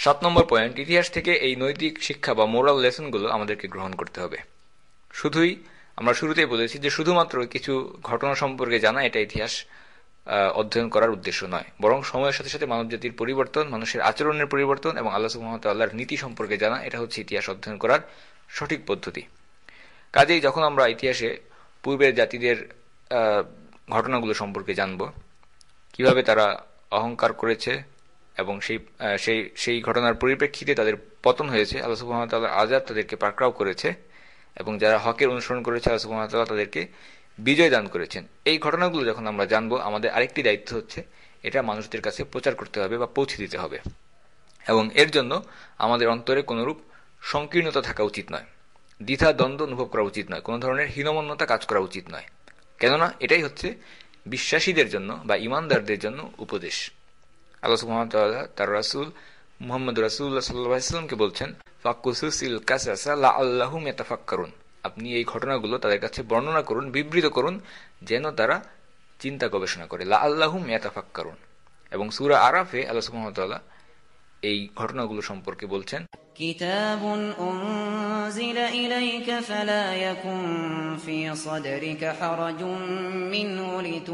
নম্বর point, ইতিহাস থেকে এই নৈতিক শিক্ষা বা মোরাল লেসনগুলো আমাদেরকে গ্রহণ করতে হবে। শুধুই আমরা শুরুতেই বলেছি যে শুধুমাত্র কিছু ঘটনা সম্পর্কে জানা এটা ইতিহাস অধ্যয়ন করার উদ্দেশ্য নয়, বরং সময়ের সাথে সাথে মানবজাতির পরিবর্তন, মানুষের আচরণের পরিবর্তন এবং আল্লাহ সুবহানাহু ওয়া তাআলার নীতি সম্পর্কে জানা, এটা হচ্ছে ইতিহাস অধ্যয়ন করার সঠিক পদ্ধতি। কাজেই যখন আমরা ইতিহাসে পূর্বের জাতিদের ঘটনাগুলো সম্পর্কে জানব, কিভাবে তারা অহংকার করেছে এবং সেই ঘটনার পরিপ্রেক্ষিতে তাদের পতন হয়েছে, আল্লাহ সুবহানাহু ওয়া তাআলার আযাব তাদেরকে পাকড়াও করেছে, এবং যারা হকের অনুসরণ করেছে আল্লাহ সুবহানাহু ওয়া তাআলা তাদেরকে বিজয় দান করেছেন, এই ঘটনাগুলো যখন আমরা জানবো, আমাদের আরেকটি দায়িত্ব হচ্ছে এটা মানুষদের কাছে প্রচার করতে হবে বা পৌঁছে দিতে হবে। এবং এর জন্য আমাদের অন্তরে কোনরূপ সংকীর্ণতা থাকা উচিত নয়, দ্বিধা দ্বন্দ্ব অনুভব করা উচিত নয়, কোনো ধরনের হীনমন্যতা কাজ করা উচিত নয়। কেননা এটাই হচ্ছে বিশ্বাসীদের জন্য বা ঈমানদারদের জন্য উপদেশ। আল্লাহ সুবহানাহু ওয়া তাআলা তার রাসূল মুহাম্মদ রাসূলুল্লাহ সাল্লাল্লাহু আলাইহি ওয়াসাল্লামকে বলছেন, ফাকুসুসিল কাসাসা লাআল্লাহুম ইয়াতাফাক্কারুন, আপনি এই ঘটনাগুলো তাদের কাছে বর্ণনা করুন, বিবৃত করুন, যেন তারা চিন্তা গবেষণা করে, লাআল্লাহুম ইয়াতাফাক্কারুন। এবং সূরা আরাফে আল্লাহ সুবহানাহু ওয়া তাআলা এই ঘটনাগুলো সম্পর্কে বলছেন, কিতাবুন উনজিলা ইলাইকা ফালা ইয়াকুন ফি সাদরিকা হারাজুন মিনহু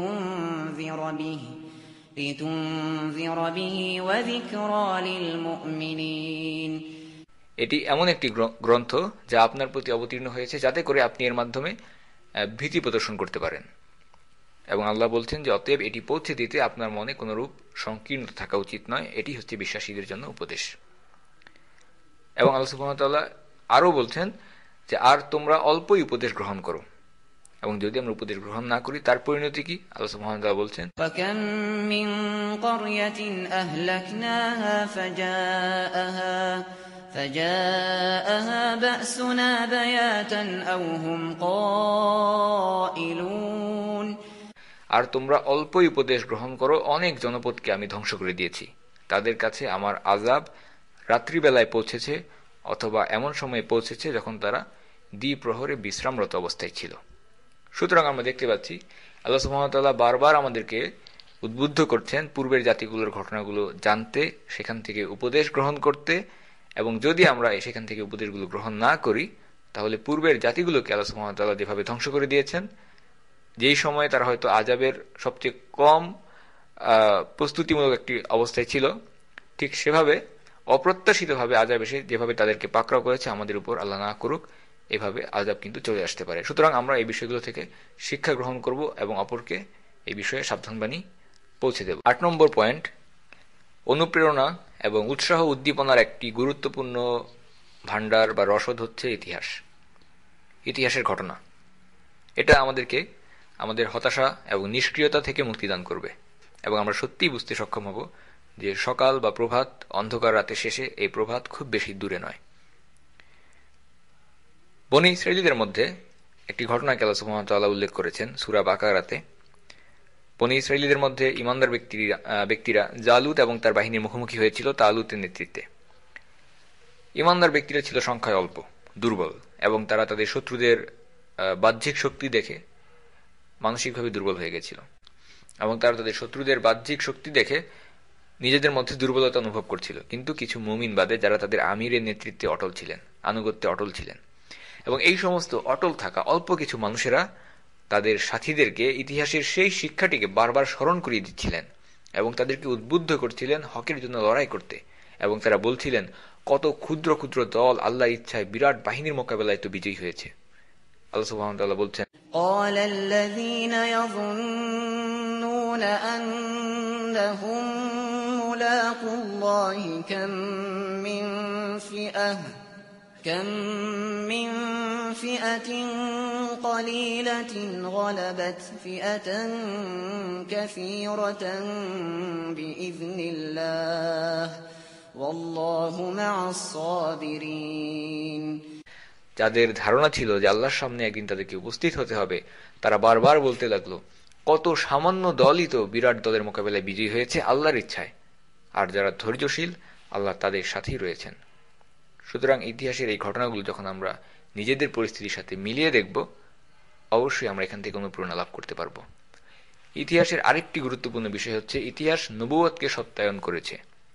লিতুনযিরা বিহি ওয়া যিকরা লিল মুমিনিন। এটি এমন একটি গ্রন্থ যা আপনার প্রতি অবতীর্ণ হয়েছে যাতে করে আপনি এর মাধ্যমে ভীতি প্রদর্শন করতে পারেন। এবং আল্লাহ বলছেন যে অতএব এটি পৌঁছে দিতে আপনার মনে কোনো রূপ সংকীর্ণতা থাকা উচিত নয়, এটি হচ্ছে বিশ্বাসীদের জন্য উপদেশ। এবং আল্লাহ সুবহানাহু ওয়া তাআলা আরও বলছেন যে আর তোমরা অল্পই উপদেশ গ্রহণ করো, এবং যদি আমরা উপদেশ গ্রহণ না করি তার পরিণতি কি? আল্লাহ সুবহানাহু ওয়া তাআলা বলছেন, ফাকাম মিন ক্বরয়াতিন আহলাকনাহা ফাজাআহা বা'সুনা বায়াতান আও হুম কাইলুন। আর তোমরা অল্পই উপদেশ গ্রহণ করো, অনেক জনপদকে আমি ধ্বংস করে দিয়েছি, তাদের কাছে আমার আযাব রাত্রিবেলায় পৌঁছেছে অথবা এমন সময়ে পৌঁছেছে যখন তারা দ্বিপ্রহরে বিশ্রামরত অবস্থায় ছিল। সুতরাং আমরা দেখতে পাচ্ছি আল্লাহ সুবহানাহু ওয়া তাআলা বারবার আমাদেরকে উদ্বুদ্ধ করছেন পূর্বের জাতিগুলোর ঘটনাগুলো জানতে, সেখান থেকে উপদেশ গ্রহণ করতে, এবং যদি আমরা সেখান থেকে উপদেশগুলো গ্রহণ না করি তাহলে পূর্বের জাতিগুলোকে আল্লাহ সুবহানাহু ওয়া তাআলা যেভাবে ধ্বংস করে দিয়েছেন, যেই সময়ে তারা হয়তো আযাবের সবচেয়ে কম প্রস্তুতিমূলক একটি অবস্থায় ছিল, ঠিক সেভাবে অপ্রত্যাশিতভাবে আযাব এসে যেভাবে তাদেরকে পাকড়াও করেছে, আমাদের উপর আল্লাহ না করুক এভাবে আযাব কিন্তু চলে আসতে পারে। সুতরাং আমরা এই বিষয়গুলো থেকে শিক্ষা গ্রহণ করব এবং অপরকে এই বিষয়ে সাবধানবাণী পৌঁছে দেব। ৮ নম্বর পয়েন্ট, অনুপ্রেরণা এবং উৎসাহ উদ্দীপনার একটি গুরুত্বপূর্ণ ভান্ডার বা রসদ হচ্ছে ইতিহাস, ইতিহাসের ঘটনা। এটা আমাদেরকে আমাদের হতাশা এবং নিষ্ক্রিয়তা থেকে মুক্তিদান করবে, এবং আমরা সত্যিই বুঝতে সক্ষম হব যে সকাল বা প্রভাত অন্ধকার রাতে শেষে এই প্রভাত খুব বেশি দূরে নয়। বনী ইসরাঈলীদের মধ্যে একটি ঘটনাকে আল্লাহ সুবহানাহু ওয়া তাআলা উল্লেখ করেছেন সূরা বাকারাতে। বনী ইসরাঈলীদের মধ্যে ঈমানদার ব্যক্তিরা জালুত এবং তার বাহিনীর মুখোমুখি হয়েছিল তালুতের নেতৃত্বে। ঈমানদার ব্যক্তিরা ছিল সংখ্যায় অল্প, দুর্বল, এবং তারা তাদের শত্রুদের বাহ্যিক শক্তি দেখে মানসিকভাবে দুর্বল হয়ে গেছিল, এবং তারা তাদের শত্রুদের বাহ্যিক শক্তি দেখে নিজেদের মধ্যে দুর্বলতা অনুভব করছিল। কিন্তু কিছু মুমিন বাদে যারা তাদের আমিরের নেতৃত্বে অটল ছিলেন, আনুগত্যে অটল ছিলেন, এবং এই সমস্ত অটল থাকা অল্প কিছু মানুষেরা তাদের সাথীদেরকে ইতিহাসের সেই শিক্ষাটিকে বারবার স্মরণ করিয়ে দিচ্ছিলেন এবং তাদেরকে উদ্বুদ্ধ করছিলেন হকের জন্য লড়াই করতে। এবং তারা বলছিলেন, কত ক্ষুদ্র ক্ষুদ্র দল আল্লাহর ইচ্ছায় বিরাট বাহিনীর মোকাবেলায় তো বিজয়ী হয়েছে। আল্লাহ সুবহানাহু ওয়া তাআলা বলছেন, قال الذين يظنون أنهم ملاقو الله كم من فئة قليلة غلبت فئة كثيرة بإذن الله والله مع الصابرين। যাদের ধারণা ছিল যে আল্লাহর সামনে একদিন তাদেরকে উপস্থিত হতে হবে, তারা বারবার বলতে লাগলো, কত সামান্য দলই তো বিরাট দলের মোকাবেলায় বিজয়ী হয়েছে আল্লাহর ইচ্ছায়, আর যারা ধৈর্যশীল আল্লাহ তাদের সাথেই রয়েছেন। সুতরাং ইতিহাসের এই ঘটনাগুলো যখন আমরা নিজেদের পরিস্থিতির সাথে মিলিয়ে দেখব, অবশ্যই আমরা এখান থেকে অনুপ্রেরণা লাভ করতে পারব। ইতিহাসের আরেকটি গুরুত্বপূর্ণ বিষয় হচ্ছে ইতিহাস নবুয়তকে সত্যায়ন করেছে।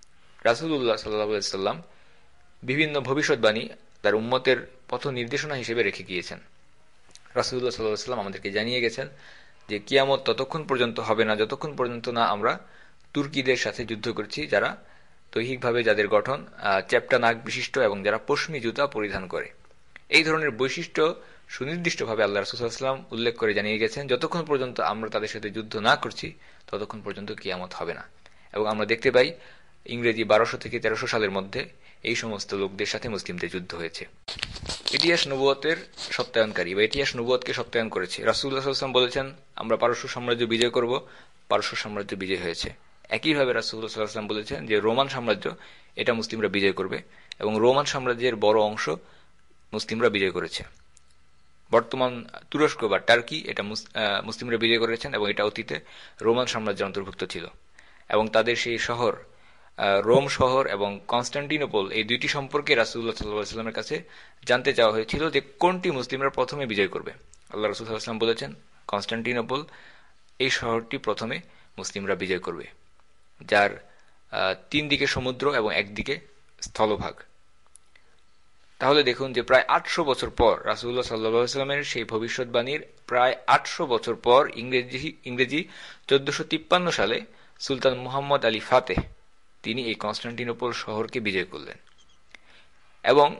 রাসূলুল্লাহ সাল্লাল্লাহু আলাইহি ওয়াসাল্লাম বিভিন্ন ভবিষ্যৎবাণী তার উম্মতের পথ নির্দেশনা হিসেবে রেখে গিয়েছেন। রাসূলুল্লাহ সাল্লাল্লাহু আলাইহি ওয়াসাল্লাম আমাদেরকে জানিয়ে গেছেন যে কিয়ামত ততক্ষণ পর্যন্ত হবে না যতক্ষণ পর্যন্ত না আমরা তুর্কিদের সাথে যুদ্ধ করছি, যারা দৈহিকভাবে যাদের গঠন চ্যাপ্টা নাক বিশিষ্ট এবং যারা পশমি জুতা পরিধান করে। এই ধরনের বৈশিষ্ট্য সুনির্দিষ্টভাবে আল্লাহ রাসূল সাল্লাল্লাহু আলাইহি ওয়াসাল্লাম উল্লেখ করে জানিয়ে গেছেন যতক্ষণ পর্যন্ত আমরা তাদের সাথে যুদ্ধ না করছি ততক্ষণ পর্যন্ত কিয়ামত হবে না। এবং আমরা দেখতে পাই ইংরেজি 1200 থেকে 1300 সালের মধ্যে এই সমস্ত লোকদের সাথে মুসলিমদের যুদ্ধ হয়েছে। ইতিহাস নবুয়তের সত্যায়নকারী বা ইতিহাস নবুয়তকে সত্যায়ন করেছে। রাসূলুল্লাহ সাল্লাল্লাহু আলাইহি ওয়াসাল্লাম বলেছেন, আমরা পারস্য সাম্রাজ্য বিজয় করব, পারস্য সাম্রাজ্য বিজয় হয়েছে। একইভাবে রাসূলুল্লাহ সাল্লাল্লাহু আলাইহি ওয়াসাল্লাম বলেছেন যে রোমান সাম্রাজ্য এটা মুসলিমরা বিজয় করবে এবং রোমান সাম্রাজ্যের বড় অংশ মুসলিমরা বিজয় করেছে। বর্তমান তুরস্ক বা টার্কি এটা মুসলিমরা বিজয় করেছেন এবং এটা অতীতে রোমান সাম্রাজ্যের অন্তর্ভুক্ত ছিল। এবং তাদের সেই শহর রোম শহর এবং কনস্টান্টিনোপল, এই দুইটি সম্পর্কে রাসূলুল্লাহ সাল্লাল্লাহু আলাইহি ওয়াসাল্লামের কাছে জানতে চাওয়া হয়েছিল যে কোনটি মুসলিমরা প্রথমে বিজয় করবে। আল্লাহ রাসূল সাল্লাল্লাহু আলাইহি ওয়াসাল্লাম বলেছেন কনস্টান্টিনোপল, এই শহরটি প্রথমে মুসলিমরা বিজয় করবে, যার 3 দিকে সমুদ্র এবং একদিকে স্থলভাগ। তাহলে দেখুন যে প্রায় 800 বছর পর রাসূলুল্লাহ সাল্লাল্লাহু আলাইহি ওয়াসাল্লামের সেই ভবিষ্যৎবাণীর প্রায় 800 বছর পর ইংরেজি 1453 সালে সুলতান মুহাম্মদ আলী ফাতেহ তিনি এই কনস্টান্টিনোপল শহরকে বিজয় করলেন। এবং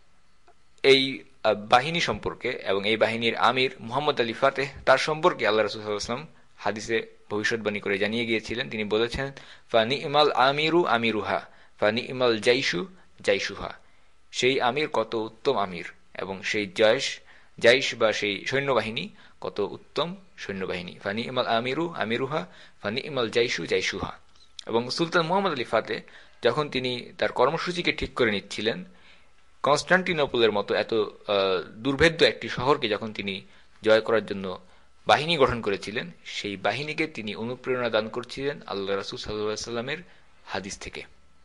এই বাহিনী সম্পর্কে এবং এই বাহিনীর আমির মুহাম্মদ আলী ফাতেহ তার সম্পর্কে আল্লাহ রাসূল সাল্লাল্লাহু আলাইহি ওয়াসাল্লাম হাদিসে ভবিষ্যৎবাণী করে জানিয়ে গিয়েছিলেন। তিনি বলেছেন, ফানিমাল আমিরু আমিরুহা ফানিমাল জাইশু জাইশুহা, সেই আমির কত উত্তম আমির এবং সেই জাইশ বা সেই সৈন্যবাহিনী কত উত্তম সৈন্যবাহিনী। ফানিমাল আমিরু আমিরুহা ফানিমাল জাইশু জাইশুহা। এবং সুলতান মুহাম্মদ আলী ফাতেহ যখন তিনি তার কর্মসূচিকে ঠিক করে নিচ্ছিলেন, কনস্টান্টিনোপলের মতো এত দুর্ভেদ্য একটি শহরকে যখন তিনি জয় করার জন্য বাহিনী গঠন করেছিলেন, সেই বাহিনীকে তিনি অনুপ্রেরণা দান করছিলেন আল্লাহ রাসূল সাল্লাল্লাহু আলাইহি ওয়াসাল্লামের হাদিস থেকে।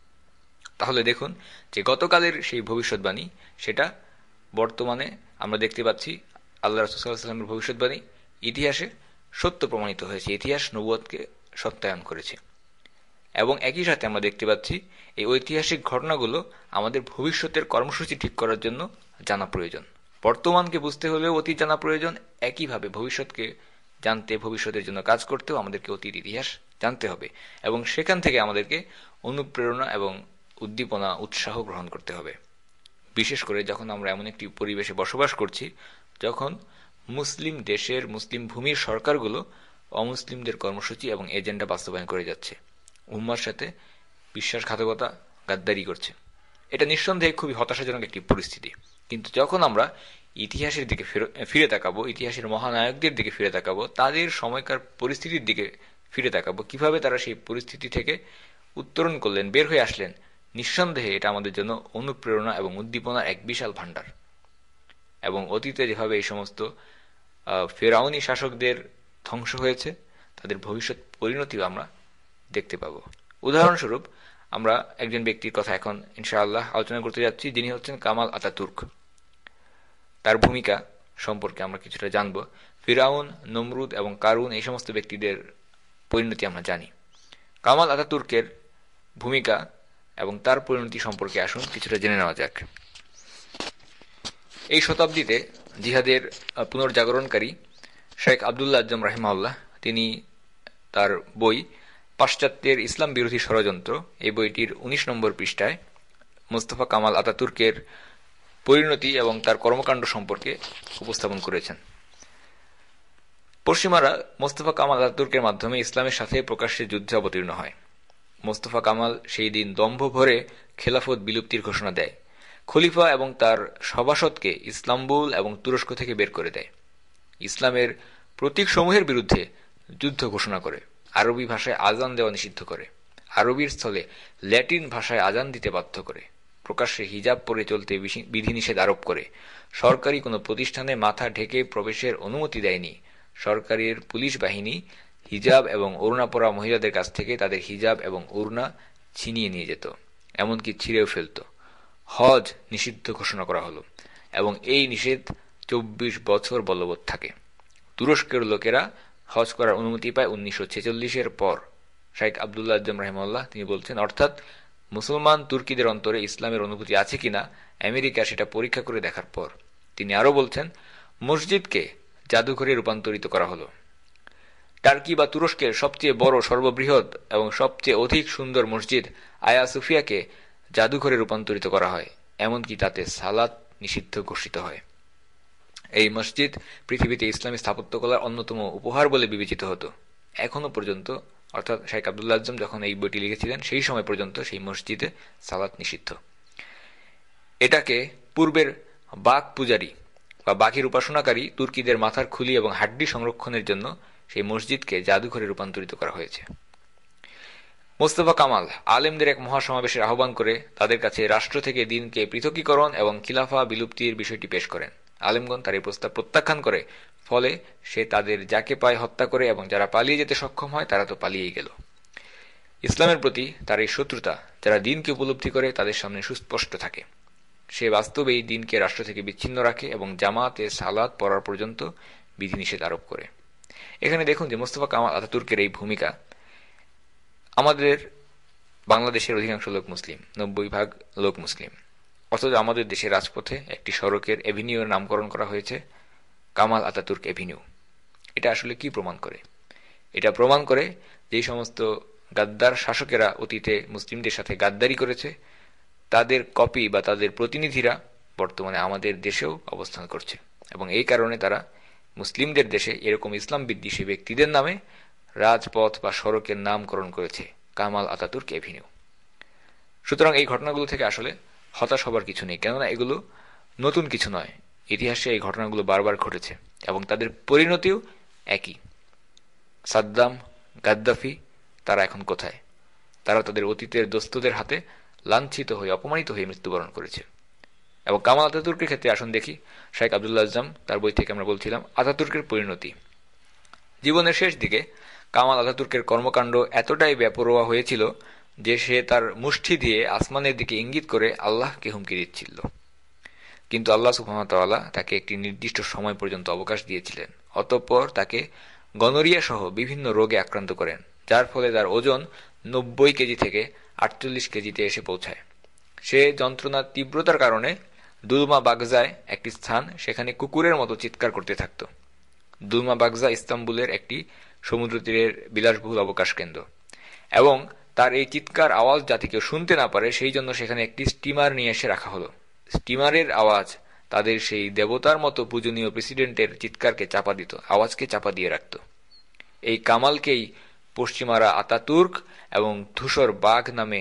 তাহলে দেখুন যে গতকালের সেই ভবিষ্যৎবাণী সেটা বর্তমানে আমরা দেখতে পাচ্ছি আল্লাহ রাসূল সাল্লাল্লাহু আলাইহি ওয়াসাল্লামের ভবিষ্যৎবাণী ইতিহাসে সত্য প্রমাণিত হয়েছে, ইতিহাস নবুয়তকে সত্যায়ন করেছে। এবং একই সাথে আমরা দেখতে পাচ্ছি এই ঐতিহাসিক ঘটনাগুলো আমাদের ভবিষ্যতের কর্মসূচি ঠিক করার জন্য জানা প্রয়োজন। বর্তমানকে বুঝতে হলেও অতীত জানা প্রয়োজন, একইভাবে ভবিষ্যৎকে জানতে, ভবিষ্যতের জন্য কাজ করতেও আমাদেরকে অতীত ইতিহাস জানতে হবে এবং সেখান থেকে আমাদেরকে অনুপ্রেরণা এবং উদ্দীপনা, উৎসাহ গ্রহণ করতে হবে। বিশেষ করে যখন আমরা এমন একটি পরিবেশে বসবাস করছি যখন মুসলিম দেশের, মুসলিম ভূমির সরকারগুলো অমুসলিমদের কর্মসূচি এবং এজেন্ডা বাস্তবায়ন করে যাচ্ছে, উম্মার সাথে বিশ্বাসঘাতকতা, গাদ্দারি করছে। এটা নিঃসন্দেহে খুবই হতাশাজনক একটি পরিস্থিতি। কিন্তু যখন আমরা ইতিহাসের দিকে ফিরে তাকাবো, ইতিহাসের মহানায়কদের দিকে ফিরে তাকাবো, তাদের সময়কার পরিস্থিতির দিকে ফিরে তাকাবো, কিভাবে তারা সেই পরিস্থিতি থেকে উত্তরণ করলেন, বের হয়ে আসলেন, নিঃসন্দেহে এটা আমাদের জন্য অনুপ্রেরণা এবং উদ্দীপনার এক বিশাল ভাণ্ডার। এবং অতীতে যেভাবে এই সমস্ত ফেরাউনি শাসকদের ধ্বংস হয়েছে, তাদের ভবিষ্যৎ পরিণতিও আমরা দেখতে পাবো। উদাহরণস্বরূপ আমরা একজন ব্যক্তির কথা এখন ইনশাআল্লাহ আলোচনা করতে যাচ্ছি, যিনি হচ্ছেন কামাল আতাতুর্ক। তার ভূমিকা সম্পর্কে আমরা কিছুটা জানব। ফিরাউন, নমরুদ এবং কারুন, এই সমস্ত ব্যক্তিদের পরিণতি আমরা জানি। কামাল আতাতুর্কের ভূমিকা এবং তার পরিণতি সম্পর্কে আসুন কিছুটা জেনে নেওয়া যাক। এই শতাব্দীতে জিহাদের পুনর্জাগরণকারী শেখ আবদুল্লাহ আজ্জাম রাহিমাহুল্লাহ, তিনি তার বই পাশ্চাত্যের ইসলাম বিরোধী ষড়যন্ত্র, এই বইটির 19 নম্বর পৃষ্ঠায় মোস্তফা কামাল আতাতুর্কের পরিণতি এবং তার কর্মকাণ্ড সম্পর্কে উপস্থাপন করেছেন। পশ্চিমারা মোস্তফা কামাল আতাতুর্কের মাধ্যমে ইসলামের সাথে প্রকাশ্যে যুদ্ধে অবতীর্ণ হয়। মোস্তফা কামাল সেই দিন দম্ভ ভরে খেলাফত বিলুপ্তির ঘোষণা দেয়। খলিফা এবং তার সভাসদকে ইস্তাম্বুল এবং তুরস্ক থেকে বের করে দেয়। ইসলামের প্রতীকসমূহের বিরুদ্ধে যুদ্ধ ঘোষণা করে। আরবি ভাষায় আজান দেওয়া নিষিদ্ধ করে। আরবির স্থলে ল্যাটিন ভাষায় আজান দিতে বাধ্য করে। প্রকাশ্যে হিজাব পরে চলতে বিধিনিষেধ আরোপ করে। সরকারি কোনো প্রতিষ্ঠানে মাথা ঢেকে প্রবেশের অনুমতি দেয়নি। সরকারের পুলিশ বাহিনী হিজাব এবং ওড়না পরা মহিলাদের কাছ থেকে তাদের হিজাব এবং ওড়না ছিনিয়ে নিয়ে যেত, এমনকি ছিঁড়েও ফেলত। হজ নিষিদ্ধ ঘোষণা করা হলো এবং এই নিষেধ 24 বছর বলবৎ থাকে। তুরস্কের লোকেরা হজ করার অনুমতি পায় 1946-এর পর। শেখ আবদুল্লাহ আজ্জাম রাহিমাহুল্লাহ তিনি বলছেন, অর্থাৎ মুসলমান তুর্কিদের অন্তরে ইসলামের অনুভূতি আছে কিনা আমেরিকা সেটা পরীক্ষা করে দেখার পর। তিনি আরও বলছেন, মসজিদকে জাদুঘরে রূপান্তরিত করা হলো। টার্কি বা তুরস্কের সবচেয়ে বড়, সর্ববৃহৎ এবং সবচেয়ে অধিক সুন্দর মসজিদ আয়া সুফিয়াকে জাদুঘরে রূপান্তরিত করা হয়, এমনকি তাতে সালাত নিষিদ্ধ ঘোষিত হয়। এই মসজিদ পৃথিবীতে ইসলামী স্থাপত্যকলার অন্যতম উপহার বলে বিবেচিত হতো। এখনো পর্যন্ত, অর্থাৎ শেখ আবদুল্লাহ আজম যখন এই বইটি লিখেছিলেন সেই সময় পর্যন্ত সেই মসজিদে সালাত নিষিদ্ধ। এটাকে পূর্বের বাঘ পূজারী বা বাঘের উপাসনাকারী তুর্কিদের মাথার খুলি এবং হাড্ডি সংরক্ষণের জন্য সেই মসজিদকে জাদুঘরে রূপান্তরিত করা হয়েছে। মোস্তফা কামাল আলেমদের এক মহাসমাবেশের আহ্বান করে তাদের কাছে রাষ্ট্র থেকে দিনকে পৃথকীকরণ এবং খিলাফা বিলুপ্তির বিষয়টি পেশ করেন। আলেমগণ তার এই প্রস্তাব প্রত্যাখ্যান করে, ফলে সে তাদের যাকে পায় হত্যা করে এবং যারা পালিয়ে যেতে সক্ষম হয় তারা তো পালিয়েই গেল। ইসলামের প্রতি তার এই শত্রুতা যারা দিনকে উপলব্ধি করে তাদের সামনে সুস্পষ্ট থাকে। সে বাস্তবেই দিনকে রাষ্ট্র থেকে বিচ্ছিন্ন রাখে এবং জামাতে সালাত পড়ার পর্যন্ত বিধিনিষেধ আরোপ করে। এখানে দেখুন যে মোস্তফা কামাল আতাতুর্কের এই ভূমিকা। আমাদের বাংলাদেশের অধিকাংশ লোক মুসলিম, 90% লোক মুসলিম, অথচ আমাদের দেশের রাজপথে একটি সড়কের এভিনিউর নামকরণ করা হয়েছে কামাল আতাতুর্ক এভিনিউ। এটা আসলে কি প্রমাণ করে? এটা প্রমাণ করে যে সমস্ত গাদ্দার শাসকেরা অতীতে মুসলিমদের সাথে গাদ্দারি করেছে তাদের কপি বা তাদের প্রতিনিধিরা বর্তমানে আমাদের দেশেও অবস্থান করছে, এবং এই কারণে তারা মুসলিমদের দেশে এরকম ইসলাম বিদ্বেষী ব্যক্তিদের নামে রাজপথ বা সড়কের নামকরণ করেছে কামাল আতাতুর্ক এভিনিউ। সুতরাং এই ঘটনাগুলো থেকে আসলে হতাশ হবার কিছু নেই, কেননা এগুলো নতুন কিছু নয়। ইতিহাসে এই ঘটনাগুলো বারবার ঘটেছে এবং তাদের পরিণতিও একই। সাদ্দাম, গাদ্দাফি, তারা এখন কোথায়? তারা তাদের অতীতের দোস্তদের হাতে লাঞ্ছিত হয়ে, অপমানিত হয়ে মৃত্যুবরণ করেছে। এবং কামাল আতাতুর্কের ক্ষেত্রে আসুন দেখি, শেখ আবদুল্লাহ আজম তার বই থেকে আমরা বলছিলাম আতাতুর্কের পরিণতি। জীবনের শেষ দিকে কামাল আতাতুর্কের কর্মকাণ্ড এতটাই বেপরোয়া হয়েছিল যে সে তার মুষ্টি দিয়ে আসমানের দিকে ইঙ্গিত করে আল্লাহকে হুমকি দিচ্ছিল। কিন্তু আল্লাহ সুবহানাহু ওয়া তাআলা তাকে একটি নির্দিষ্ট সময় পর্যন্ত অবকাশ দিয়েছিলেন। অতঃপর তাকে গনোরিয়া সহ বিভিন্ন রোগে আক্রান্ত করেন, যার ফলে তার ওজন 90 কেজি থেকে 48 কেজিতে এসে পৌঁছায়। সে যন্ত্রণার তীব্রতার কারণে দুলমা বাগজায় একটি স্থান, সেখানে কুকুরের মতো চিৎকার করতে থাকত। দুলমা বাগজা ইস্তাম্বুলের একটি সমুদ্র তীরের বিলাসবহুল অবকাশ কেন্দ্র, এবং তার এই চিৎকার আওয়াজ যাতে কেউ শুনতে না পারে সেই জন্য সেখানে একটি স্টিমার নিয়ে এসে রাখা হলো। স্টিমারের আওয়াজ তাদের সেই দেবতার মতো পূজনীয় প্রেসিডেন্টের চিৎকারকে চাপা দিত, আওয়াজকে চাপা দিয়ে রাখত। এই কামালকেই পশ্চিমারা আতাতুর্ক এবং ধূসর বাঘ নামে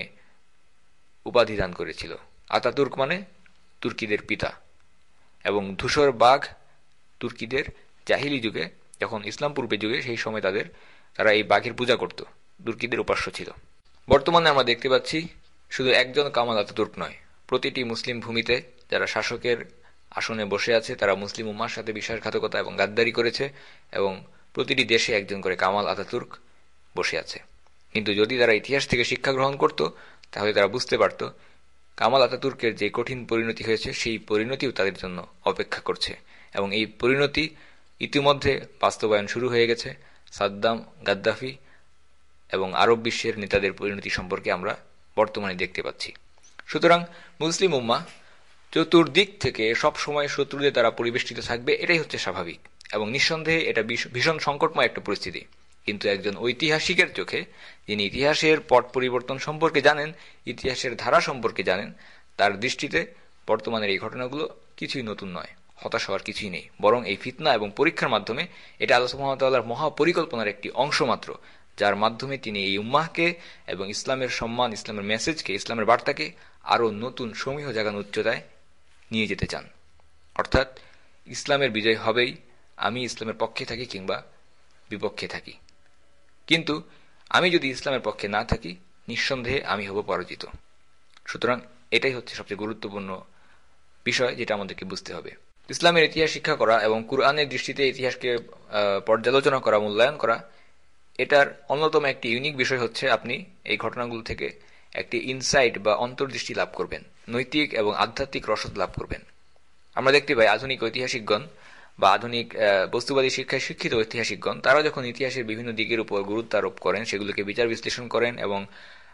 উপাধি দান করেছিল। আতাতুর্ক মানে তুর্কিদের পিতা, এবং ধূসর বাঘ তুর্কিদের জাহিলি যুগে, যখন ইসলাম পূর্বের যুগে, সেই সময় তারা এই বাঘের পূজা করত, তুর্কিদের উপাস্য ছিল। বর্তমানে আমরা দেখতে পাচ্ছি শুধু একজন কামাল আতাতুর্ক নয়, প্রতিটি মুসলিম ভূমিতে যারা শাসকের আসনে বসে আছে তারা মুসলিম উম্মার সাথে বিশ্বাসঘাতকতা এবং গাদ্দারি করেছে, এবং প্রতিটি দেশে একজন করে কামাল আতাতুর্ক বসে আছে। কিন্তু যদি তারা ইতিহাস থেকে শিক্ষা গ্রহণ করত তাহলে তারা বুঝতে পারত কামাল আতাতুর্কের যে কঠিন পরিণতি হয়েছে সেই পরিণতিও তাদের জন্য অপেক্ষা করছে, এবং এই পরিণতি ইতিমধ্যে বাস্তবায়ন শুরু হয়ে গেছে। সাদ্দাম, গাদ্দাফি এবং আরব বিশ্বের নেতাদের পরিণতি সম্পর্কে আমরা বর্তমানে দেখতে পাচ্ছি। সুতরাং মুসলিম উম্মাহ চতুর্দিক থেকে সবসময় শত্রুদের দ্বারা পরিবেষ্টিত থাকবে, এটাই হচ্ছে স্বাভাবিক, এবং নিঃসন্দেহে এটা ভীষণ সংকটময় একটা পরিস্থিতি। কিন্তু একজন ঐতিহাসিকের চোখে, যিনি ইতিহাসের পট পরিবর্তন সম্পর্কে জানেন, ইতিহাসের ধারা সম্পর্কে জানেন, তার দৃষ্টিতে বর্তমানের এই ঘটনাগুলো কিছুই নতুন নয়, হতাশ হওয়ার কিছুই নেই। বরং এই ফিতনা এবং পরীক্ষার মাধ্যমে এটা আল্লাহ সুবহানাহু ওয়া তাআলার মহাপরিকল্পনার একটি অংশ মাত্র, যার মাধ্যমে তিনি এই উম্মাহকে এবং ইসলামের সম্মান, ইসলামের মেসেজকে, ইসলামের বার্তাকে আরও নতুন সমীহ জাগানো উচ্চতায় নিয়ে যেতে চান। অর্থাৎ ইসলামের বিজয় হবেই, আমি ইসলামের পক্ষে থাকি কিংবা বিপক্ষে থাকি। কিন্তু আমি যদি ইসলামের পক্ষে না থাকি, নিঃসন্দেহে আমি হব পরাজিত। সুতরাং এটাই হচ্ছে সবচেয়ে গুরুত্বপূর্ণ বিষয়, যেটা আমাদেরকে বুঝতে হবে। ইসলামের ইতিহাস শিক্ষা করা এবং কুরআনের দৃষ্টিতে ইতিহাসকে পর্যালোচনা করা, মূল্যায়ন করা, এটার অন্যতম একটি ইউনিক বিষয় হচ্ছে আপনি এই ঘটনাগুলো থেকে একটি ইনসাইট বা অন্তর্দৃষ্টি লাভ করবেন, নৈতিক এবং আধ্যাত্মিক রসদ লাভ করবেন। আমরা দেখতে পাই আধুনিক ঐতিহাসিকগণ বা আধুনিক বস্তুবাদী শিক্ষায় শিক্ষিত ঐতিহাসিকগণ, তারা যখন ইতিহাসের বিভিন্ন দিকের উপর গুরুত্ব আরোপ করেন, সেগুলোকে বিচার বিশ্লেষণ করেন এবং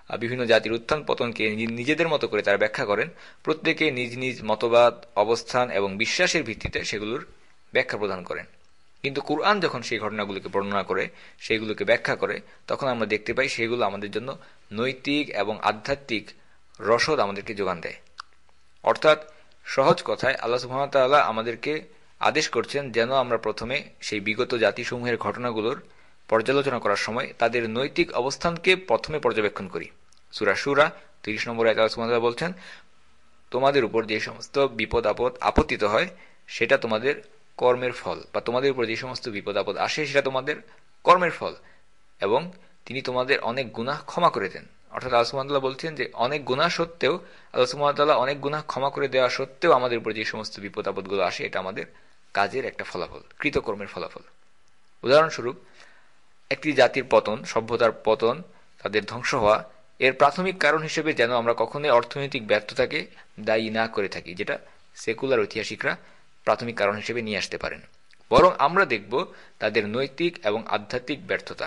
বিভিন্ন জাতির উত্থান পতনকে নিজেদের মতো করে তারা ব্যাখ্যা করেন, প্রত্যেকে নিজ নিজ মতবাদ, অবস্থান এবং বিশ্বাসের ভিত্তিতে সেগুলোর ব্যাখ্যা প্রদান করেন। কিন্তু কুরআন যখন সেই ঘটনাগুলোকে বর্ণনা করে, সেগুলোকে ব্যাখ্যা করে, তখন আমরা দেখতে পাই সেগুলো আমাদের জন্য নৈতিক এবং আধ্যাত্মিক রসদ আমাদেরকে যোগান দেয়। অর্থাৎ সহজ কথায় আল্লাহ সুবহানাহু ওয়া তাআলা আমাদেরকে আদেশ করছেন যেন আমরা প্রথমে সেই বিগত জাতিসমূহের ঘটনাগুলোর পর্যালোচনা করার সময় তাদের নৈতিক অবস্থানকে প্রথমে পর্যবেক্ষণ করি। সূরা শুরা ৩০ নম্বরে আল্লাহ সুবহানাহু ওয়া তাআলা বলছেন, তোমাদের উপর যে সমস্ত বিপদ আপদ আপতিত হয় সেটা তোমাদের কর্মের ফল, বা তোমাদের উপর যে সমস্ত বিপদ আপদ আসে সেটা তোমাদের কর্মের ফল, এবং তিনি তোমাদের অনেক গুনাহ ক্ষমা করে দেন। অর্থাৎ আল্লাহ সুবহানাহু ওয়া তাআলা বলছেন যে অনেক গুনাহ সত্ত্বেও, আল্লাহ সুবহানাহু ওয়া তাআলা অনেক গুনাহ ক্ষমা করে দেওয়া সত্ত্বেও আমাদের উপর যে সমস্ত বিপদ আপদগুলো আসে এটা আমাদের কাজের একটা ফলাফল, কৃতকর্মের ফলাফল। উদাহরণস্বরূপ, একটি জাতির পতন, সভ্যতার পতন, তাদের ধ্বংস হওয়া, এর প্রাথমিক কারণ হিসেবে যেন আমরা কখনোই অর্থনৈতিক ব্যর্থতাকে দায়ী না করে থাকি, যেটা সেকুলার ঐতিহাসিকরা প্রাথমিক কারণ হিসেবে নিয়ে আসতে পারেন। বরং আমরা দেখব তাদের নৈতিক এবং আধ্যাত্মিক ব্যর্থতা,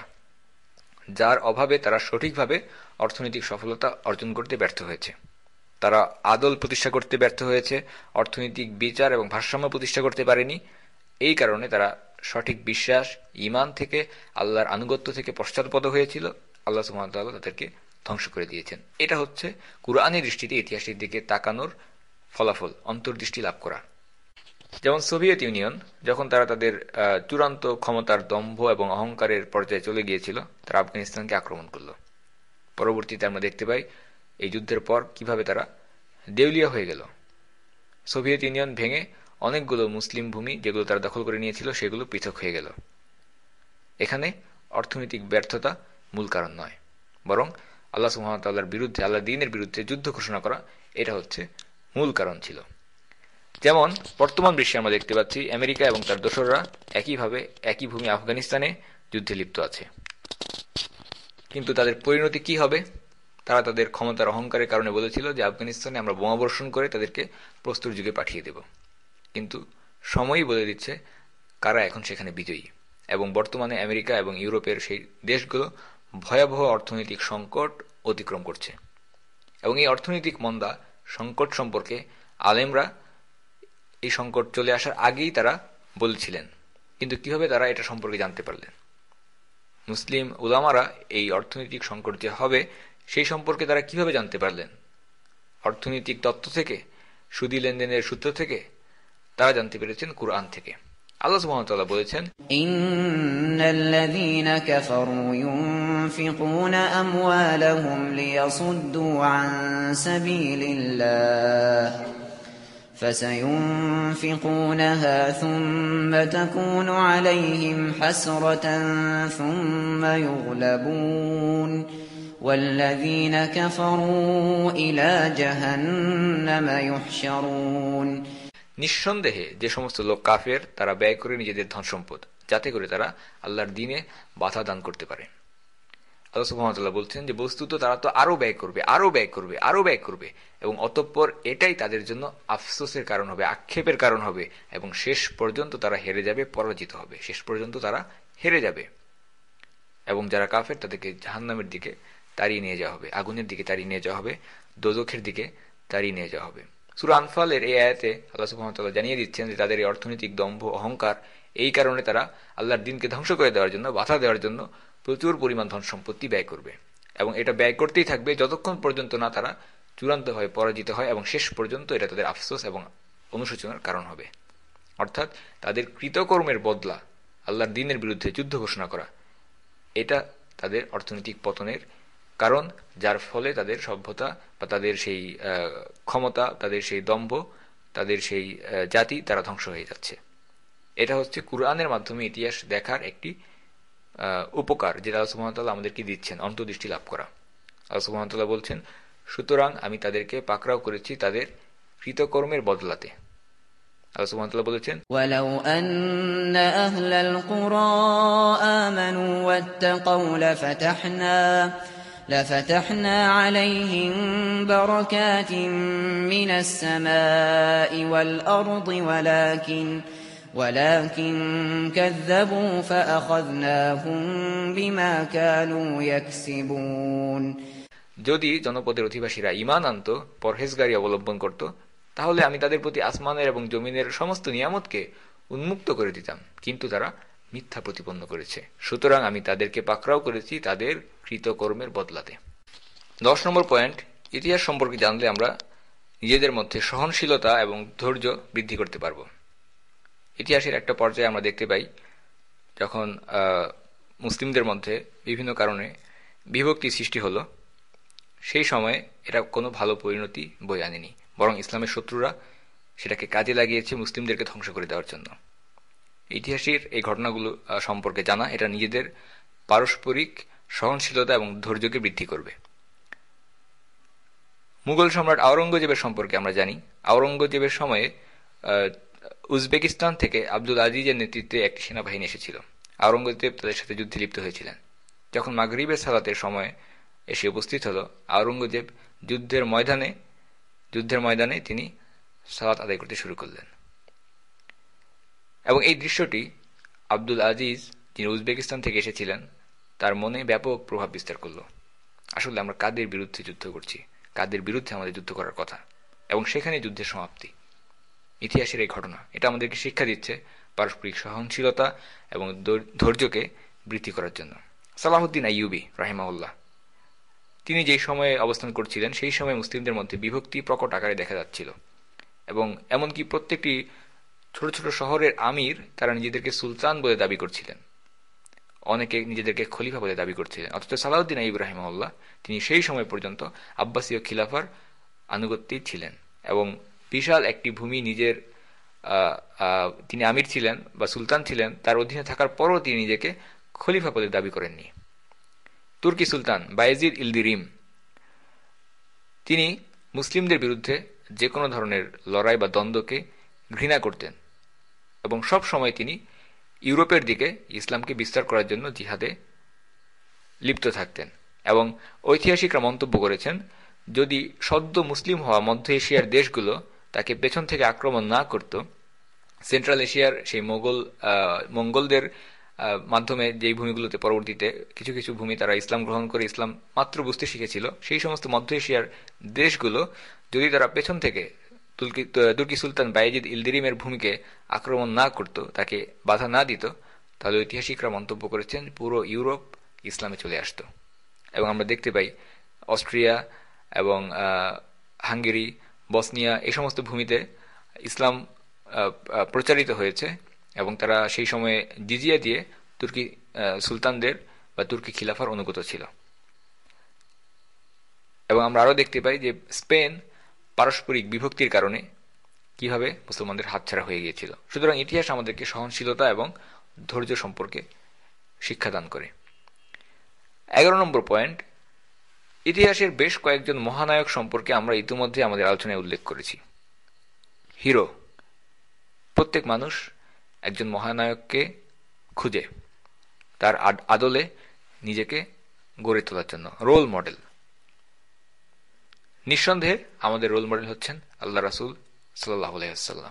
যার অভাবে তারা সঠিকভাবে অর্থনৈতিক সফলতা অর্জন করতে ব্যর্থ হয়েছে। তারা আদল প্রতিষ্ঠা করতে ব্যর্থ হয়েছে, অর্থনৈতিক বিচার এবং ভারসাম্য প্রতিষ্ঠা করতে পারেনি। এই কারণে তারা সঠিক বিশ্বাস, ঈমান থেকে, আল্লাহর আনুগত্য থেকে পশ্চাৎপদ হয়েছিল। আল্লাহ সুবহানাহু ওয়া তাআলা তাদেরকে ধ্বংস করে দিয়েছেন। এটা হচ্ছে কুরআনের দৃষ্টিতে ইতিহাসের দিকে তাকানোর ফলাফল, অন্তর্দৃষ্টি লাভ করা। যেমন সোভিয়েত ইউনিয়ন, যখন তারা তাদের চূড়ান্ত ক্ষমতার দম্ভ এবং অহংকারের পর্যায়ে চলে গিয়েছিল, তারা আফগানিস্তানকে আক্রমণ করল। পরবর্তীতে আমরা দেখতে পাই এই যুদ্ধের পর কিভাবে তারা দেউলিয়া হয়ে গেল। সোভিয়েত ইউনিয়ন ভেঙে অনেকগুলো মুসলিম ভূমি যেগুলো তারা দখল করে নিয়েছিল সেগুলো পৃথক হয়ে গেল। এখানে অর্থনৈতিক ব্যর্থতা মূল কারণ নয়, বরং আল্লাহ সুবহানাহু ওয়া তাআলার বিরুদ্ধে, আল্লাহর দ্বীনের বিরুদ্ধে যুদ্ধ ঘোষণা করা, এটা হচ্ছে মূল কারণ ছিল। যেমন বর্তমান বিশ্বে আমরা দেখতে পাচ্ছি আমেরিকা এবং তার দোসররা একইভাবে একই ভূমি আফগানিস্তানে যুদ্ধে লিপ্ত আছে। কিন্তু তাদের পরিণতি কি হবে? তারা তাদের ক্ষমতার অহংকারের কারণে বলেছিল যে আফগানিস্তানে আমরা বোমাবর্ষণ করে তাদেরকে প্রস্তর যুগে পাঠিয়ে দেব। কিন্তু সময়ই বলে দিচ্ছে কারা এখন সেখানে বিজয়ী। এবং বর্তমানে আমেরিকা এবং ইউরোপের সেই দেশগুলো ভয়াবহ অর্থনৈতিক সংকট অতিক্রম করছে। এবং এই অর্থনৈতিক মন্দা সংকট সম্পর্কে আলেমরা এই সংকট চলে আসার আগেই তারা বলছিলেন। কিন্তু কিভাবে তারা এটা সম্পর্কে জানতে পারলেন? মুসলিম উলামারা এই অর্থনৈতিক সংকট যে হবে সেই সম্পর্কে তারা কিভাবে জানতে পারলেন? অর্থনৈতিক তত্ত্ব থেকে, সুদী লেনদেনের সূত্র থেকে? তারা জানতে পেরেছেন কুরআন থেকে। আল্লাহ সুবহানাহু ওয়া তাআলা বলেছেন, ইন্নাল্লাযীনা কাফারু ইউনফিকুনা আমওয়ালাহুম লিয়াসুদ্দু আন সাবিলিল্লাহ فسينفقونها ثم تكون عليهم حسرة ثم يغلبون والذين كفروا إلى جهنم يحشرون। নিঃসন্দেহে যে সমস্ত লোক কাফের তারা ব্যয় করে নিজেদের ধন সম্পদ, যাতে করে তারা আল্লাহর দ্বীনে বাধা দান করতে পারে। আল্লাহ সুবহানাহু ওয়া তাআলা বলছেন যে বস্তুত তারা তো আরো ব্যয় করবে, আরো ব্যয় করবে, আরো ব্যয় করবে, এবং অতঃপর এটাই তাদের জন্য আফসোসের কারণ হবে, আক্ষেপের কারণ হবে, এবং শেষ পর্যন্ত তারা হেরে যাবে, পরাজিত হবে। শেষ পর্যন্ত তারা হেরে যাবে, এবং যারা কাফের তাদেরকে জাহান্নামের দিকে তাড়িয়ে নিয়ে যাওয়া হবে, আগুনের দিকে তাড়িয়ে নিয়ে যাওয়া হবে, দোজখের দিকে তাড়িয়ে নিয়ে যাওয়া হবে। সূরা আনফালের এই আয়াতে আল্লাহ সুবহানাহু ওয়া তাআলা জানিয়ে দিচ্ছেন যে তাদের এই অর্থনৈতিক দম্ভ, অহংকার, এই কারণে তারা আল্লাহর দ্বীনকে ধ্বংস করে দেওয়ার জন্য, বাধা দেওয়ার জন্য প্রচুর পরিমাণ ধন সম্পত্তি ব্যয় করবে, এবং এটা ব্যয় করতেই থাকবে যতক্ষণ পর্যন্ত না তারা চূড়ান্তভাবে পরাজিত হয়, এবং শেষ পর্যন্ত এটা তাদের আফসোস এবং অনুশোচনার কারণ হবে। অর্থাৎ তাদের কৃতকর্মের বদলা আল্লাহর দ্বীনের বিরুদ্ধে যুদ্ধ ঘোষণা করা, এটা তাদের অর্থনৈতিক পতনের কারণ, যার ফলে তাদের সভ্যতা বা তাদের সেই ক্ষমতা, তাদের সেই দম্ভ, তাদের সেই জাতি, তারা ধ্বংস হয়ে যাচ্ছে। এটা হচ্ছে কুরআনের মাধ্যমে ইতিহাস দেখার একটি উপকার, যেটা আল্লাহ সুবহানাহু ওয়া তাআলা আমাদেরকে দিচ্ছেন, অন্তর্দৃষ্টি লাভ করা। আল্লাহ সুবহানাহু ওয়া তাআলা বলছেন, সুতরাং আমি তাদেরকে পাকড়াও করেছি তাদের কৃতকর্মের বদলাতে। আল্লাহ সুবহানাহু ওয়া তাআলা বলেছেন, ওয়ালাউ আন্না আহলাল কুরা আমানু ওয়াত্তাকাউ লাফাতাহনা আলাইহিম বারাকাতিন মিনাস সামাই ওয়াল আরদি ولكن كذبوا فأخذناهم بما كانوا يكسبون। যদি জনপদের অধিবাসীরা ঈমান আনত, পরহেজগারী অবলম্বন করত, তাহলে আমি তাদের প্রতি আসমানের এবং জমিনের সমস্ত নিয়ামতকে উন্মুক্ত করে দিতাম, কিন্তু তারা মিথ্যা প্রতিপন্ন করেছে, সুতরাং আমি তাদেরকে পাকড়াও করেছি তাদের কৃতকর্মের বদলাতে। 10 নম্বর পয়েন্ট, ইতিহাস সম্পর্কে জানলে আমরা নিজেদের মধ্যে সহনশীলতা এবং ধৈর্য বৃদ্ধি করতে পারব। ইতিহাসের একটা পর্যায়ে আমরা দেখতে পাই যখন মুসলিমদের মধ্যে বিভিন্ন কারণে বিভক্তি সৃষ্টি হলো, সেই সময় এটা কোনো ভালো পরিণতি বয়ে আনেনি, বরং ইসলামের শত্রুরা সেটাকে কাজে লাগিয়েছে মুসলিমদেরকে ধ্বংস করে দেওয়ার জন্য। ইতিহাসের এই ঘটনাগুলো সম্পর্কে জানা এটা নিজেদের পারস্পরিক সহনশীলতা এবং ধৈর্যকে বৃদ্ধি করবে। মুঘল সম্রাট আওরঙ্গজেবের সম্পর্কে আমরা জানি, আওরঙ্গজেবের সময়ে উজবেকিস্তান থেকে আব্দুল আজিজের নেতৃত্বে একটি সেনাবাহিনী এসেছিল। আওরঙ্গজেব তাদের সাথে যুদ্ধে লিপ্ত হয়েছিলেন। যখন মাগরিবের সালাতের সময় এসে উপস্থিত হল, আওরঙ্গজেব যুদ্ধের ময়দানে তিনি সালাত আদায় করতে শুরু করলেন, এবং এই দৃশ্যটি আব্দুল আজিজ, যিনি উজবেকিস্তান থেকে এসেছিলেন, তার মনে ব্যাপক প্রভাব বিস্তার করল। আসলে আমরা কাদের বিরুদ্ধে যুদ্ধ করছি, কাদের বিরুদ্ধে আমাদের যুদ্ধ করার কথা, এবং সেখানে যুদ্ধের সমাপ্তি। ইতিহাসের এই ঘটনা এটা আমাদেরকে শিক্ষা দিচ্ছে পারস্পরিক সহনশীলতা এবং ধৈর্যকে বৃদ্ধি করার জন্য। সালাহুদ্দিন আইয়ুবী রাহিমাহুল্লাহ, তিনি যেই সময়ে অবস্থান করছিলেন সেই সময় মুসলিমদের মধ্যে বিভক্তি প্রকট আকারে দেখা যাচ্ছিল, এবং এমনকি প্রত্যেকটি ছোট ছোট শহরের আমির তারা নিজেদেরকে সুলতান বলে দাবি করছিলেন, অনেকে নিজেদেরকে খলিফা বলে দাবি করছিলেন। অথচ সালাহুদ্দিন আইয়ুবী রাহিমাহুল্লাহ তিনি সেই সময় পর্যন্ত আব্বাসীয় খিলাফার আনুগত্যেই ছিলেন, এবং বিশাল একটি ভূমি তিনি আমির ছিলেন বা সুলতান ছিলেন, তার অধীনে থাকার পরও তিনি নিজেকে খলিফা বলে দাবি করেননি। তুর্কি সুলতান বায়েজিদ ইলদিরিম, তিনি মুসলিমদের বিরুদ্ধে যে কোনো ধরনের লড়াই বা দ্বন্দ্বকে ঘৃণা করতেন, এবং সব সময় তিনি ইউরোপের দিকে ইসলামকে বিস্তার করার জন্য জিহাদে লিপ্ত থাকতেন। এবং ঐতিহাসিকরা মন্তব্য করেছেন, যদি সদ্য মুসলিম হওয়া মধ্য এশিয়ার দেশগুলো তাকে পেছন থেকে আক্রমণ না করত, সেন্ট্রাল এশিয়ার সেই মঙ্গলদের মাধ্যমে যেই ভূমিগুলোতে পরবর্তীতে কিছু কিছু ভূমি তারা ইসলাম গ্রহণ করে ইসলাম মাত্র বুঝতে শিখেছিল, সেই সমস্ত মধ্য এশিয়ার দেশগুলো যদি তারা পেছন থেকে তুর্কি সুলতান বায়েজিদ ইলদিরিমের ভূমিকে আক্রমণ না করত, তাকে বাধা না দিত, তাহলে ঐতিহাসিকরা মন্তব্য করেছেন পুরো ইউরোপ ইসলামে চলে আসত। এবং আমরা দেখতে পাই অস্ট্রিয়া এবং হাঙ্গেরি, বসনিয়া, এই সমস্ত ভূমিতে ইসলাম প্রচারিত হয়েছে, এবং তারা সেই সময়ে জিজিয়া দিয়ে তুর্কি সুলতানদের বা তুর্কি খিলাফার অনুগত ছিল। এবং আমরা আরও দেখতে পাই যে স্পেন পারস্পরিক বিভক্তির কারণে কিভাবে মুসলমানদের হাতছাড়া হয়ে গিয়েছিল। সুতরাং ইতিহাস আমাদেরকে সহনশীলতা এবং ধৈর্য সম্পর্কে শিক্ষাদান করে। 11 নম্বর পয়েন্ট, ইতিহাসের বেশ কয়েকজন মহানায়ক সম্পর্কে আমরা ইতিমধ্যে আমাদের আলোচনায় উল্লেখ করেছি। হিরো, প্রত্যেক মানুষ একজন মহানায়ককে খুঁজে তার আদলে নিজেকে গড়ে তোলার জন্য, রোল মডেল। নিঃসন্দেহে আমাদের রোল মডেল হচ্ছেন আল্লাহ রাসূল সাল্লাল্লাহু আলাইহি ওয়াসাল্লাম।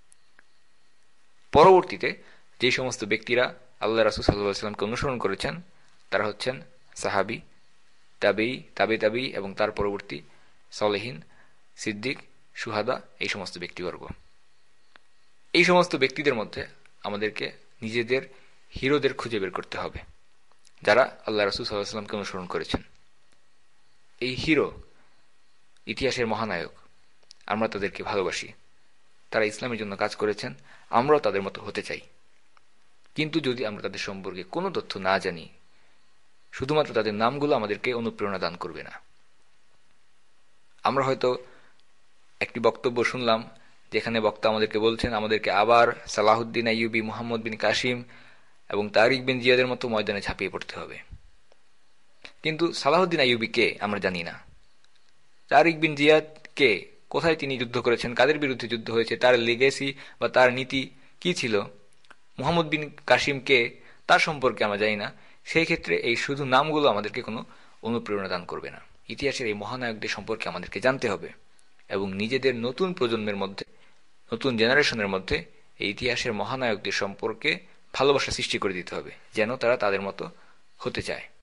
পরবর্তীতে যে সমস্ত ব্যক্তিরা আল্লাহ রাসূল সাল্লাল্লাহু আলাইহি ওয়াসাল্লামকে অনুসরণ করেছেন তারা হচ্ছেন সাহাবী, তাবেঈ এবং তার পরবর্তী সালেহীন, সিদ্দিক, শুহাদা, এই সমস্ত ব্যক্তিবর্গ। এই সমস্ত ব্যক্তিদের মধ্যে আমাদেরকে নিজেদের হিরোদের খুঁজে বের করতে হবে, যারা আল্লাহ রাসূল সাল্লাল্লাহু আলাইহি ওয়াসাল্লামকে অনুসরণ করেছেন। এই হিরো, ইতিহাসের মহানায়ক, আমরা তাদেরকে ভালোবাসি, তারা ইসলামের জন্য কাজ করেছেন, আমরাও তাদের মতো হতে চাই। কিন্তু যদি আমরা তাদের সম্পর্কে কোনো তথ্য না জানি, শুধুমাত্র তাদের নামগুলো আমাদেরকে অনুপ্রেরণা দান করবে না। আমরা হয়তো একটি বক্তব্য শুনলাম যেখানে বক্তা আমাদেরকে বলছেন আমাদেরকে আবার সালাহুদ্দিন আইয়ুবী, মুহাম্মদ বিন কাসিম এবং তারিক বিন জিয়াদের মতো ময়দানে ঝাঁপিয়ে পড়তে হবে। কিন্তু সালাহুদ্দিন আইয়ুবী কে আমরা জানি না, তারিক বিন জিয়াদ কে, কোথায় তিনি যুদ্ধ করেছেন, কাদের বিরুদ্ধে যুদ্ধ হয়েছে, তার লিগেসি বা তার নীতি কি ছিল, মুহাম্মদ বিন কাসিম কে, তার সম্পর্কে আমরা জানি না। সেই ক্ষেত্রে এই শুধু নামগুলো আমাদেরকে কোনো অনুপ্রেরণা দান করবে না। ইতিহাসের এই মহানায়কদের সম্পর্কে আমাদেরকে জানতে হবে এবং নিজেদের নতুন প্রজন্মের মধ্যে, নতুন জেনারেশনের মধ্যে এই ইতিহাসের মহানায়কদের সম্পর্কে ভালোবাসা সৃষ্টি করে দিতে হবে, যেন তারা তাদের মতো হতে চায়।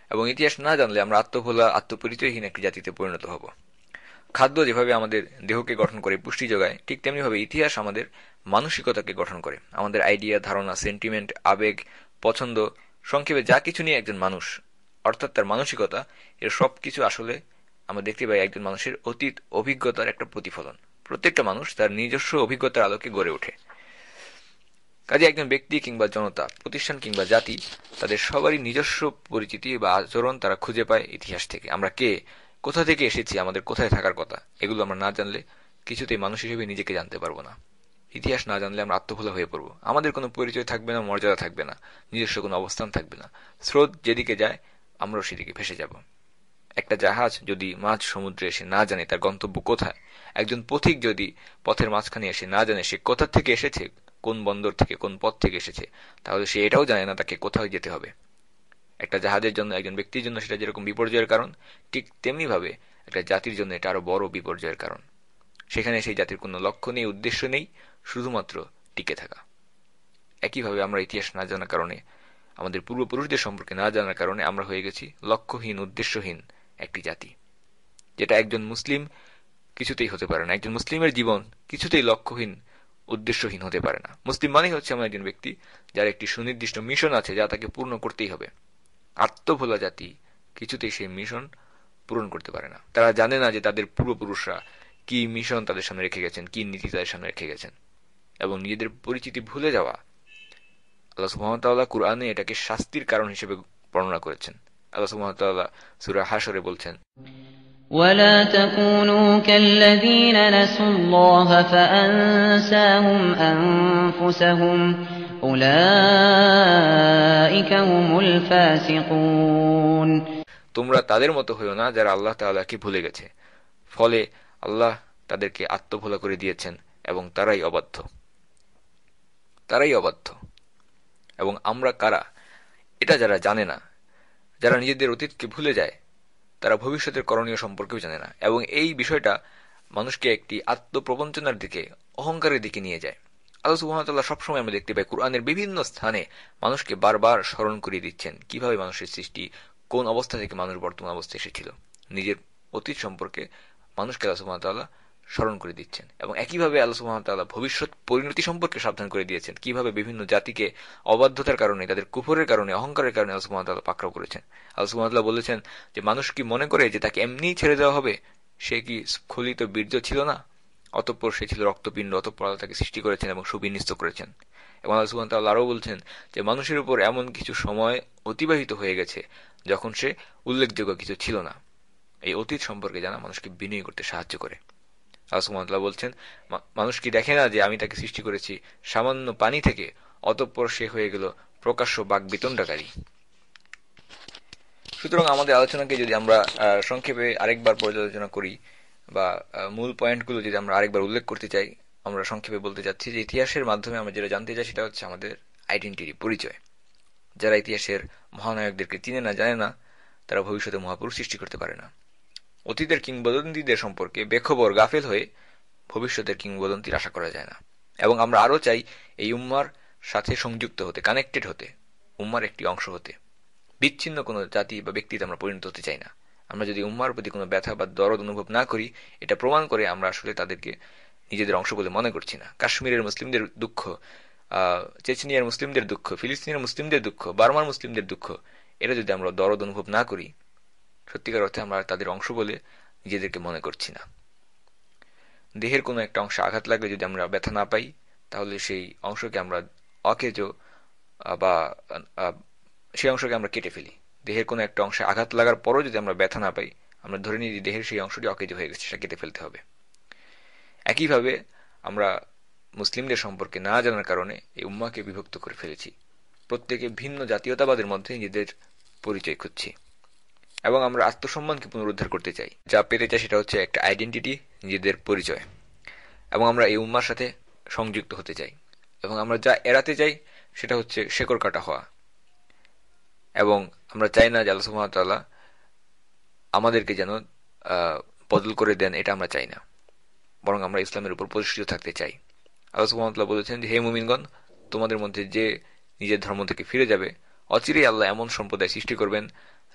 এবং ইতিহাস না জানলে আমরা আত্মভোলা, আত্মপরিচয়হীন একটি জাতিতে পরিণত হব। খাদ্য যেভাবে আমাদের দেহকে গঠন করে, পুষ্টি যোগায়, ঠিক তেমনিভাবে ইতিহাস আমাদের মানসিকতাকে গঠন করে। আমাদের আইডিয়া, ধারণা, সেন্টিমেন্ট, আবেগ, পছন্দ, সংক্ষেপে যা কিছু নিয়ে একজন মানুষ, অর্থাৎ তার মানসিকতা, এর সবকিছু আসলে আমরা দেখতে পাই একজন মানুষের অতীত অভিজ্ঞতার একটা প্রতিফলন। প্রত্যেকটা মানুষ তার নিজস্ব অভিজ্ঞতার আলোকে গড়ে ওঠে। কাজে একজন ব্যক্তি কিংবা জনতা, প্রতিষ্ঠান কিংবা জাতি, তাদের সবারই নিজস্ব পরিচিতি বা আচরণ তারা খুঁজে পায় ইতিহাস থেকে। আমরা কে, কোথা থেকে এসেছি, আমাদের কোথায় থাকার কথা, এগুলো আমরা না জানলে কিছুতেই মানুষ হিসেবে নিজেকে জানতে পারবো না। ইতিহাস না জানলে আমরা আত্মভোলা হয়ে পড়বো। আমাদের কোনো পরিচয় থাকবে না, মর্যাদা থাকবে না, নিজস্ব কোনো অবস্থান থাকবে না। স্রোত যেদিকে যায় আমরাও সেদিকে ভেসে যাব। একটা জাহাজ যদি মাঝ সমুদ্রে এসে না জানে তার গন্তব্য কোথায়, একজন পথিক যদি পথের মাঝখানে এসে না জানে সে কোথা থেকে এসেছে, কোন বন্দর থেকে, কোন পথ থেকে এসেছে, তাহলে সে এটাও জানে না তাকে কোথায় যেতে হবে। একটা জাহাজের জন্য, একজন ব্যক্তির জন্য সেটা যেরকম বিপর্যয়ের কারণ, ঠিক তেমনি ভাবে একটা জাতির জন্য এটা আরো বড় বিপর্যয়ের কারণ। সেখানে সেই জাতির কোনো লক্ষ্য নেই, উদ্দেশ্য নেই, শুধুমাত্র টিকে থাকা। একইভাবে আমরা ইতিহাস না জানার কারণে, আমাদের পূর্বপুরুষদের সম্পর্কে না জানার কারণে আমরা হয়ে গেছি লক্ষ্যহীন, উদ্দেশ্যহীন একটি জাতি, যেটা একজন মুসলিম কিছুতেই হতে পারে না। একজন মুসলিমের জীবন কিছুতেই লক্ষ্যহীন, উদ্দেশ্যহীন হতে পারে না। মুসলিম মানেই হচ্ছে এমন একজন ব্যক্তি যার একটি সুনির্দিষ্ট মিশন আছে, যা তাকে পূর্ণ করতেই হবে। আত্মভোলা জাতি কিছুতেই সেই মিশন পূরণ করতে পারে না। তারা জানে না যে তাদের পূর্বপুরুষরা কি মিশন তাদের সামনে রেখে গেছেন, কি নীতি তাদের সামনে রেখে গেছেন। এবং নিজেদের পরিচিতি ভুলে যাওয়া, আল্লাহ সুবহানাহু ওয়া তাআলা কুরআনে এটাকে শাস্তির কারণ হিসেবে বর্ণনা করেছেন। আল্লাহ সুবহানাহু ওয়া তাআলা সূরা হাশরে বলছেন, ولا تكونوا كالذين نسوا الله فأنساهم أنفسهم أولئك هم الفاسقون। তোমরা তাদের মতো হইও না যারা আল্লাহ তাআলাকে ভুলে গেছে, ফলে আল্লাহ তাদেরকে আত্মভোলা করে দিয়েছেন এবং তারাই অবাধ্য। তারাই অবাধ্য। এবং আমরা কারা এটা যারা জানে না, যারা নিজেদের অতীতকে ভুলে যায়, তারা ভবিষ্যতের করণীয় সম্পর্কেও জানে না। এবং এই বিষয়টা মানুষকে একটি আত্মপ্রবঞ্চনার দিকে, অহংকারের দিকে নিয়ে যায়। আল্লাহ সুবহানাহু ওয়া তাআলা সবসময় আমরা দেখতে পাই কুরআনের বিভিন্ন স্থানে মানুষকে বারবার স্মরণ করিয়ে দিচ্ছেন কিভাবে মানুষের সৃষ্টি, কোন অবস্থা থেকে মানুষ বর্তমান অবস্থায় এসেছিল। নিজের অতীত সম্পর্কে মানুষকে আল্লাহ সুবহানাহু ওয়া তাআলা স্মরণ করে দিচ্ছেন। এবং একইভাবে আল্লাহ সুবহানাহু ওয়া তাআলা ভবিষ্যৎ পরিণতি সম্পর্কে সাবধান করে দিয়েছেন, কিভাবে বিভিন্ন জাতিকে অবাধ্যতার কারণে, তাদের কুফরের কারণে, অহংকারের কারণে আল্লাহ সুবহানাহু ওয়া তাআলা পাকড়াও করেছেন। আল্লাহ সুবহানাহু ওয়া তাআলা বলেছেন যে মানুষ কি মনে করে যে তাকে এমনিই ছেড়ে দেওয়া হবে? সে কি স্খলিত বীর্য ছিল না? অতঃপর সে ছিল রক্তপিণ্ড, অতঃপর আল্লাহ তাকে সৃষ্টি করেছেন এবং সুবিন্যস্ত করেছেন। এবং আল্লাহ সুবহানাহু ওয়া তাআলা আরও বলছেন যে মানুষের উপর এমন কিছু সময় অতিবাহিত হয়ে গেছে যখন সে উল্লেখযোগ্য কিছু ছিল না। এই অতীত সম্পর্কে জানা মানুষকে বিনয়ী করতে সাহায্য করে। আল্লাহ সুবহানাহু ওয়া তাআলা বলছেন, মানুষ কি দেখে না যে আমি তাকে সৃষ্টি করেছি সামান্য পানি থেকে, অতঃপর সে হয়ে গেল প্রকাশ্য বাকবিতণ্ডাকারী। সুতরাং আমাদের আলোচনাকে যদি আমরা সংক্ষেপে আরেকবার পর্যালোচনা করি, বা মূল পয়েন্টগুলো যদি আমরা আরেকবার উল্লেখ করতে চাই, আমরা সংক্ষেপে বলতে চাচ্ছি যে ইতিহাসের মাধ্যমে আমরা যেটা জানতে চাই সেটা হচ্ছে আমাদের আইডেন্টিটি, পরিচয়। যারা ইতিহাসের মহানায়কদেরকে চিনে না, জানে না, তারা ভবিষ্যতে মহাপুরুষ সৃষ্টি করতে পারে না। অতীতের কিংবদন্তিদের সম্পর্কে বেখবর, গাফেল হয়ে ভবিষ্যতের কিংবদন্তির আশা করা যায় না। এবং আমরা আরও চাই এই উম্মার সাথে সংযুক্ত হতে, কানেক্টেড হতে, উম্মার একটি অংশ হতে। বিচ্ছিন্ন কোনো জাতি বা ব্যক্তিতে আমরা পরিণত হতে চাই না। আমরা যদি উম্মার প্রতি কোনো ব্যথা বা দরদ অনুভব না করি, এটা প্রমাণ করে আমরা আসলে তাদেরকে নিজেদের অংশ বলে মনে করছি না। কাশ্মীরের মুসলিমদের দুঃখ, চেচনিয়ার মুসলিমদের দুঃখ, ফিলিস্তিনের মুসলিমদের দুঃখ, বার্মার মুসলিমদের দুঃখ, এটা যদি আমরা দরদ অনুভব না করি, সত্যিকার অর্থে আমরা তাদের অংশ বলে নিজেদেরকে মনে করছি না। দেহের কোনো একটা অংশে আঘাত লাগলে যদি আমরা ব্যথা না পাই, তাহলে সেই অংশকে আমরা অকেজো বা সেই অংশকে আমরা কেটে ফেলি। দেহের কোনো একটা অংশে আঘাত লাগার পরও যদি আমরা ব্যথা না পাই, আমরা ধরে নিই যে দেহের সেই অংশটি অকেজো হয়ে গেছে, সেটা কেটে ফেলতে হবে। একইভাবে আমরা মুসলিমদের সম্পর্কে না জানার কারণে এই উম্মাকে বিভক্ত করে ফেলেছি। প্রত্যেকে ভিন্ন জাতীয়তাবাদের মধ্যে নিজেদের পরিচয় খুঁজছি। এবং আমরা আত্মসম্মানকে পুনরুদ্ধার করতে চাই। যা পেতে চাই সেটা হচ্ছে একটা আইডেন্টিটি, নিজেদের পরিচয়। এবং আমরা এই উম্মার সাথে সংযুক্ত হতে চাই। এবং আমরা যা এড়াতে চাই সেটা হচ্ছে শেকড় কাটা হওয়া। এবং আমরা চাই না যে আল্লাহ সুবহানাহু ওয়া তাআলা আমাদেরকে যেন বদল করে দেন, এটা আমরা চাই না। বরং আমরা ইসলামের উপর প্রতিষ্ঠিত থাকতে চাই। আল্লাহ সুবহানাহু ওয়া তাআলা বলেছেন যে হে মুমিনগণ, তোমাদের মধ্যে যে নিজের ধর্ম থেকে ফিরে যাবে, অচিরেই আল্লাহ এমন সম্প্রদায় সৃষ্টি করবেন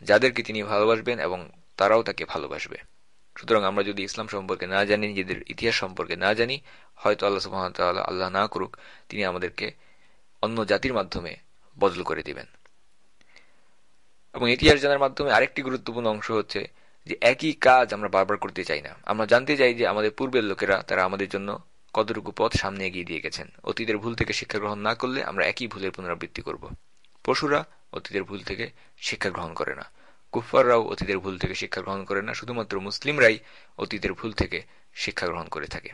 যাদেরকে তিনি ভালোবাসবেন এবং তারাও তাকে ভালোবাসবে। সুতরাং আমরা যদি ইসলাম সম্পর্কে না জানি, নিজেদের ইতিহাস সম্পর্কে না জানি, হয়তো আল্লাহ সুবহানাহু ওয়া তাআলা, আল্লাহ না করুক, তিনি আমাদেরকে অন্য জাতির মাধ্যমে বদল করে দিবেন। এবং ইতিহাস জানার মাধ্যমে আরেকটি গুরুত্বপূর্ণ অংশ হচ্ছে যে একই কাজ আমরা বারবার করতে চাই না। আমরা জানতে চাই যে আমাদের পূর্বের লোকেরা তারা আমাদের জন্য কতটুকু পথ সামনে এগিয়ে দিয়ে গেছেন। অতীতের ভুল থেকে শিক্ষা গ্রহণ না করলে আমরা একই ভুলের পুনরাবৃত্তি করব। পশুরা অতীতের ভুল থেকে শিক্ষা গ্রহণ করে না, কুফফাররাও অতীতের ভুল থেকে শিক্ষা গ্রহণ করে না, শুধুমাত্র মুসলিমরাই অতীতের ভুল থেকে শিক্ষা গ্রহণ করে থাকে।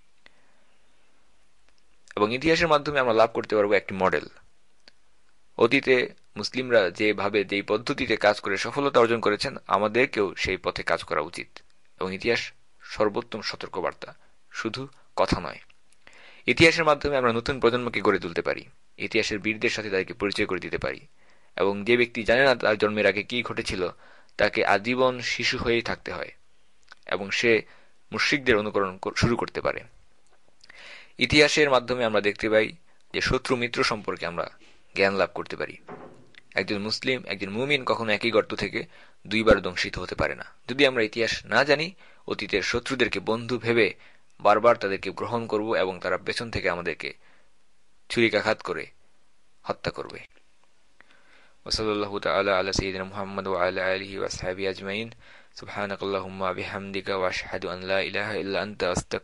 এবং ইতিহাসের মাধ্যমে আমরা লাভ করতে পারবো একটি মডেল। অতীতে মুসলিমরা যেভাবে, যেই পদ্ধতিতে কাজ করে সফলতা অর্জন করেছেন, আমাদেরকেও সেই পথে কাজ করা উচিত। এবং ইতিহাস সর্বোত্তম সতর্কবার্তা, শুধু কথা নয়। ইতিহাসের মাধ্যমে আমরা নতুন প্রজন্মকে গড়ে তুলতে পারি, ইতিহাসের বীরদের সাথে তাদেরকে পরিচয় করে দিতে পারি। এবং যে ব্যক্তি জানে না তার জন্মের আগে কি ঘটেছিল, তাকে আজীবন শিশু হয়েই থাকতে হয় এবং সে মুশরিকদের অনুকরণ শুরু করতে পারে। ইতিহাসের মাধ্যমে আমরা দেখতে পাই যে শত্রু মিত্র সম্পর্কে আমরা জ্ঞান লাভ করতে পারি। একজন মুসলিম, একজন মুমিন কখনো একই গর্ত থেকে দুইবার দংশিত হতে পারে না। যদি আমরা ইতিহাস না জানি, অতীতের শত্রুদেরকে বন্ধু ভেবে বারবার তাদেরকে গ্রহণ করব এবং তারা পেছন থেকে আমাদেরকে ছুরিকাঘাত করে হত্যা করবে। ওয়াসাল্লাল্লাহু তাআলা আলা সাইয়্যিদিনা মুহাম্মদ ওয়া আলা আলিহি ওয়া আসহাবিহি আজমাইন। সুবহানাকাল্লাহুম্মা বিহামদিকা ওয়া আশহাদু আন লা ইলাহা ইল্লা আনতা